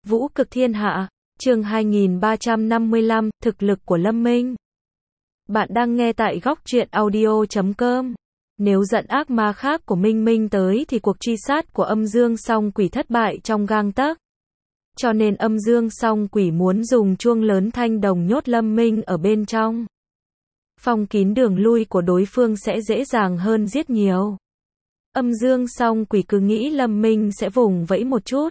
Vũ cực thiên hạ, chương 2355, thực lực của Lâm Minh. Bạn đang nghe tại góc truyện audio.com. Nếu dẫn ác ma khác của Minh Minh tới thì cuộc truy sát của âm dương song quỷ thất bại trong gang tấc. Cho nên âm dương song quỷ muốn dùng chuông lớn thanh đồng nhốt Lâm Minh ở bên trong. Phong kín đường lui của đối phương sẽ dễ dàng hơn giết nhiều. Âm dương song quỷ cứ nghĩ Lâm Minh sẽ vùng vẫy một chút,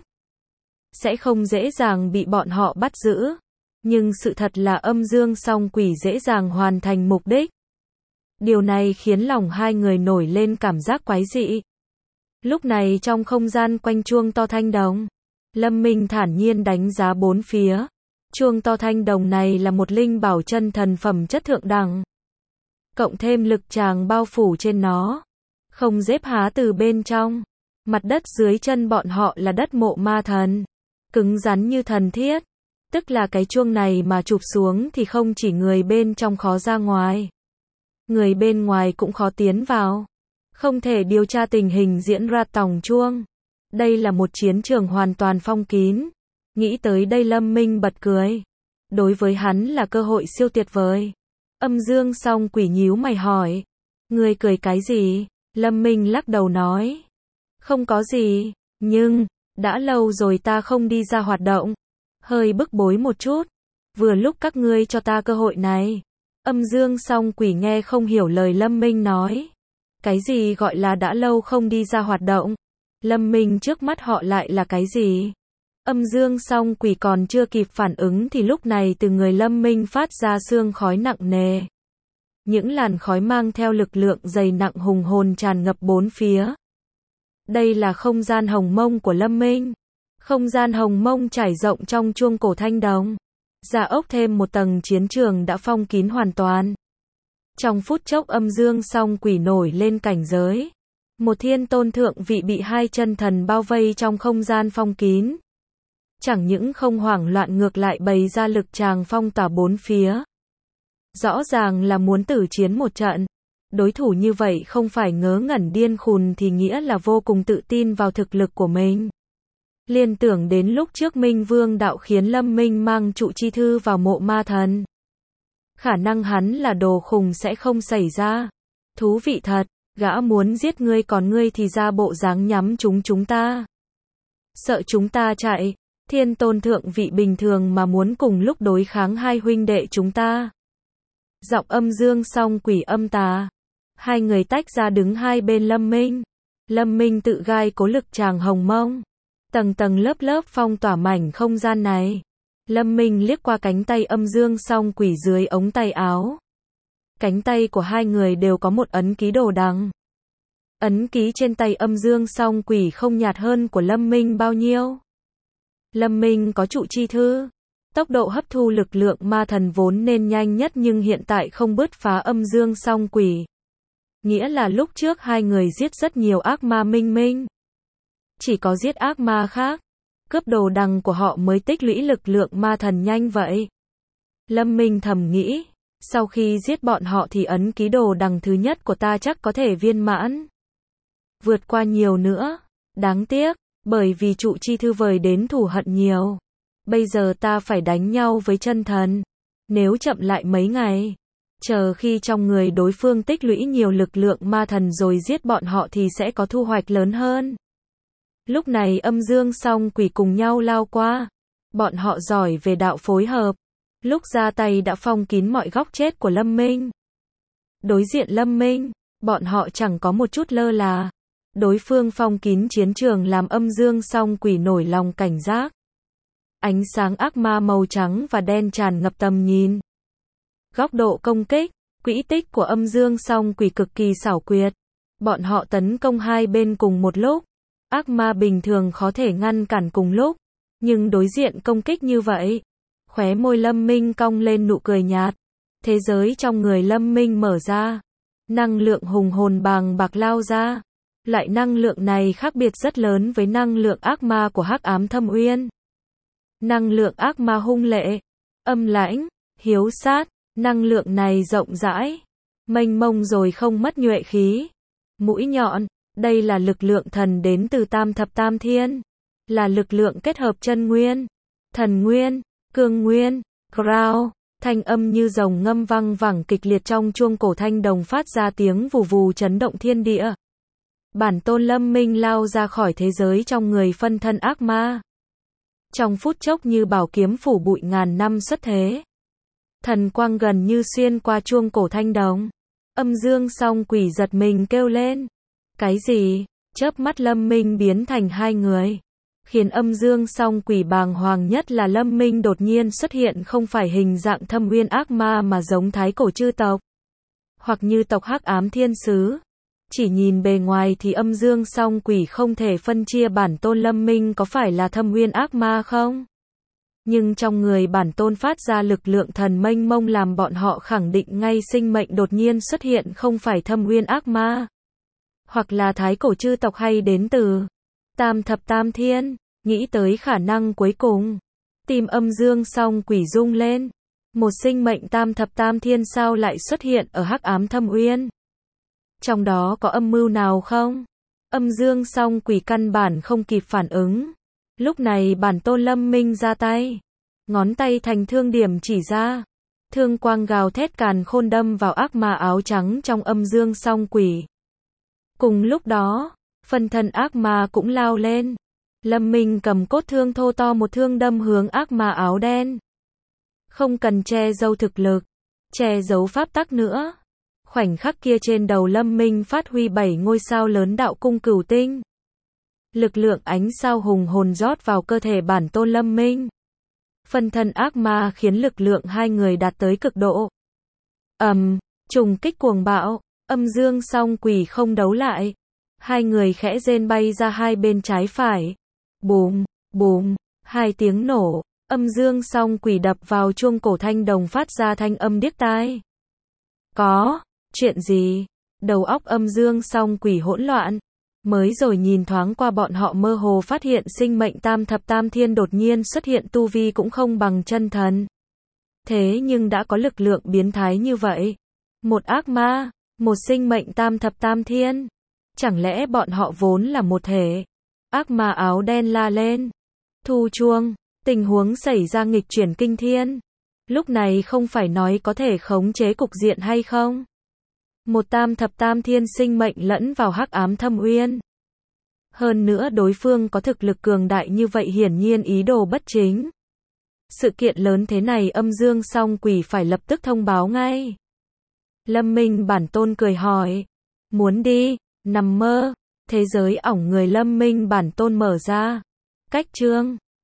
sẽ không dễ dàng bị bọn họ bắt giữ. Nhưng sự thật là âm dương song quỷ dễ dàng hoàn thành mục đích. Điều này khiến lòng hai người nổi lên cảm giác quái dị. Lúc này trong không gian quanh chuông to thanh đồng, Lâm Minh thản nhiên đánh giá bốn phía. Chuông to thanh đồng này là một linh bảo chân thần phẩm chất thượng đẳng. Cộng thêm lực tràng bao phủ trên nó, không dếp há từ bên trong. Mặt đất dưới chân bọn họ là đất mộ ma thần, cứng rắn như thần thiết. Tức là cái chuông này mà chụp xuống thì không chỉ người bên trong khó ra ngoài, người bên ngoài cũng khó tiến vào. Không thể điều tra tình hình diễn ra tòng chuông. Đây là một chiến trường hoàn toàn phong kín. Nghĩ tới đây Lâm Minh bật cười. Đối với hắn là cơ hội siêu tuyệt vời. Âm dương song quỷ nhíu mày hỏi. Ngươi cười cái gì? Lâm Minh lắc đầu nói. Không có gì, nhưng, đã lâu rồi ta không đi ra hoạt động. Hơi bức bối một chút. Vừa lúc các ngươi cho ta cơ hội này. Âm dương song quỷ nghe không hiểu lời Lâm Minh nói. Cái gì gọi là đã lâu không đi ra hoạt động? Lâm Minh trước mắt họ lại là cái gì? Âm dương song quỷ còn chưa kịp phản ứng thì lúc này từ người Lâm Minh phát ra sương khói nặng nề. Những làn khói mang theo lực lượng dày nặng hùng hồn tràn ngập bốn phía. Đây là không gian hồng mông của Lâm Minh. Không gian hồng mông trải rộng trong chuông cổ thanh đồng. Ra ốc thêm một tầng chiến trường đã phong kín hoàn toàn. Trong phút chốc âm dương song quỷ nổi lên cảnh giới. Một thiên tôn thượng vị bị hai chân thần bao vây trong không gian phong kín. Chẳng những không hoảng loạn ngược lại bày ra lực tràng phong tỏa bốn phía. Rõ ràng là muốn tử chiến một trận. Đối thủ như vậy không phải ngớ ngẩn điên khùng thì nghĩa là vô cùng tự tin vào thực lực của mình. Liên tưởng đến lúc trước Minh Vương đạo khiến Lâm Minh mang trụ chi thư vào mộ ma thần. Khả năng hắn là đồ khùng sẽ không xảy ra. Thú vị thật, gã muốn giết ngươi còn ngươi thì ra bộ dáng nhắm chúng ta. Sợ chúng ta chạy, thiên tôn thượng vị bình thường mà muốn cùng lúc đối kháng hai huynh đệ chúng ta. Giọng âm dương song quỷ âm tà. Hai người tách ra đứng hai bên Lâm Minh. Lâm Minh tự gai cố lực tràng hồng mông. Tầng tầng lớp lớp phong tỏa mảnh không gian này. Lâm Minh liếc qua cánh tay âm dương song quỷ dưới ống tay áo. Cánh tay của hai người đều có một ấn ký đồ đằng. Ấn ký trên tay âm dương song quỷ không nhạt hơn của Lâm Minh bao nhiêu. Lâm Minh có trụ chi thư. Tốc độ hấp thu lực lượng ma thần vốn nên nhanh nhất nhưng hiện tại không bứt phá âm dương song quỷ. Nghĩa là lúc trước hai người giết rất nhiều ác ma Minh Minh. Chỉ có giết ác ma khác, cướp đồ đằng của họ mới tích lũy lực lượng ma thần nhanh vậy. Lâm Minh thầm nghĩ, sau khi giết bọn họ thì ấn ký đồ đằng thứ nhất của ta chắc có thể viên mãn. Vượt qua nhiều nữa, đáng tiếc, bởi vì trụ chi thư vời đến thù hận nhiều. Bây giờ ta phải đánh nhau với chân thần. Nếu chậm lại mấy ngày, chờ khi trong người đối phương tích lũy nhiều lực lượng ma thần rồi giết bọn họ thì sẽ có thu hoạch lớn hơn. Lúc này âm dương song quỷ cùng nhau lao qua. Bọn họ giỏi về đạo phối hợp. Lúc ra tay đã phong kín mọi góc chết của Lâm Minh. Đối diện Lâm Minh, bọn họ chẳng có một chút lơ là. Đối phương phong kín chiến trường làm âm dương song quỷ nổi lòng cảnh giác. Ánh sáng ác ma màu trắng và đen tràn ngập tầm nhìn. Góc độ công kích, quỹ tích của âm dương song quỷ cực kỳ xảo quyệt. Bọn họ tấn công hai bên cùng một lúc. Ác ma bình thường khó thể ngăn cản cùng lúc. Nhưng đối diện công kích như vậy. Khóe môi Lâm Minh cong lên nụ cười nhạt. Thế giới trong người Lâm Minh mở ra. Năng lượng hùng hồn bàng bạc lao ra. Loại năng lượng này khác biệt rất lớn với năng lượng ác ma của Hắc Ám Thâm Uyên. Năng lượng ác ma hung lệ, âm lãnh, hiếu sát. Năng lượng này rộng rãi, mênh mông rồi không mất nhuệ khí. Mũi nhọn, đây là lực lượng thần đến từ tam thập tam thiên. Là lực lượng kết hợp chân nguyên. thần nguyên, cương nguyên, ground. Thanh âm như rồng ngâm vang vẳng kịch liệt trong chuông cổ thanh đồng phát ra tiếng vù vù chấn động thiên địa. Bản tôn Lâm Minh lao ra khỏi thế giới trong người phân thân ác ma. Trong phút chốc như bảo kiếm phủ bụi ngàn năm xuất thế. Thần quang gần như xuyên qua chuông cổ thanh đồng. Âm dương song quỷ giật mình kêu lên. Cái gì? Chớp mắt Lâm Minh biến thành hai người. Khiến âm dương song quỷ bàng hoàng nhất là Lâm Minh đột nhiên xuất hiện không phải hình dạng thâm uyên ác ma mà giống thái cổ chư tộc. Hoặc như tộc Hắc Ám Thiên Sứ. Chỉ nhìn bề ngoài thì âm dương song quỷ không thể phân chia bản tôn Lâm Minh có phải là thâm uyên ác ma không? Nhưng trong người bản tôn phát ra lực lượng thần mênh mông làm bọn họ khẳng định ngay sinh mệnh đột nhiên xuất hiện không phải thâm uyên ác ma. Hoặc là thái cổ chư tộc hay đến từ Tam Thập Tam Thiên. Nghĩ tới khả năng cuối cùng. Tim âm dương song quỷ rung lên. Một sinh mệnh Tam Thập Tam Thiên sao lại xuất hiện ở Hắc Ám Thâm Uyên? Trong đó có âm mưu nào không? Âm dương song quỷ căn bản không kịp phản ứng. Lúc này bản tôn Lâm Minh ra tay. Ngón tay thành thương điểm chỉ ra. Thương quang gào thét càn khôn đâm vào ác ma áo trắng trong âm dương song quỷ. Cùng lúc đó, phân thân ác ma cũng lao lên. Lâm Minh cầm cốt thương thô to một thương đâm hướng ác ma áo đen. Không cần che giấu thực lực, che giấu pháp tắc nữa. Khoảnh khắc kia trên đầu Lâm Minh phát huy 7 ngôi sao lớn đạo cung cửu tinh. Lực lượng ánh sao hùng hồn rót vào cơ thể bản tôn Lâm Minh. Phân thân ác ma khiến lực lượng hai người đạt tới cực độ. Trùng kích cuồng bạo, âm dương song quỷ không đấu lại. Hai người khẽ rên bay ra hai bên trái phải. Bùm, bùm, hai tiếng nổ, âm dương song quỷ đập vào chuông cổ thanh đồng phát ra thanh âm điếc tai. Có chuyện gì? Đầu óc âm dương song quỷ hỗn loạn. Mới rồi nhìn thoáng qua bọn họ mơ hồ phát hiện sinh mệnh Tam Thập Tam Thiên đột nhiên xuất hiện tu vi cũng không bằng chân thần. Thế nhưng đã có lực lượng biến thái như vậy. Một ác ma, một sinh mệnh Tam Thập Tam Thiên. Chẳng lẽ bọn họ vốn là một thể? Ác ma áo đen la lên. Thu chuông, tình huống xảy ra nghịch chuyển kinh thiên. Lúc này không phải nói có thể khống chế cục diện hay không? Một Tam Thập Tam Thiên sinh mệnh lẫn vào Hắc Ám Thâm Uyên. Hơn nữa đối phương có thực lực cường đại như vậy hiển nhiên ý đồ bất chính. Sự kiện lớn thế này âm dương song quỷ phải lập tức thông báo ngay. Lâm Minh bản tôn cười hỏi. Muốn đi, nằm mơ. Thế giới ỏng người Lâm Minh bản tôn mở ra. Cách chương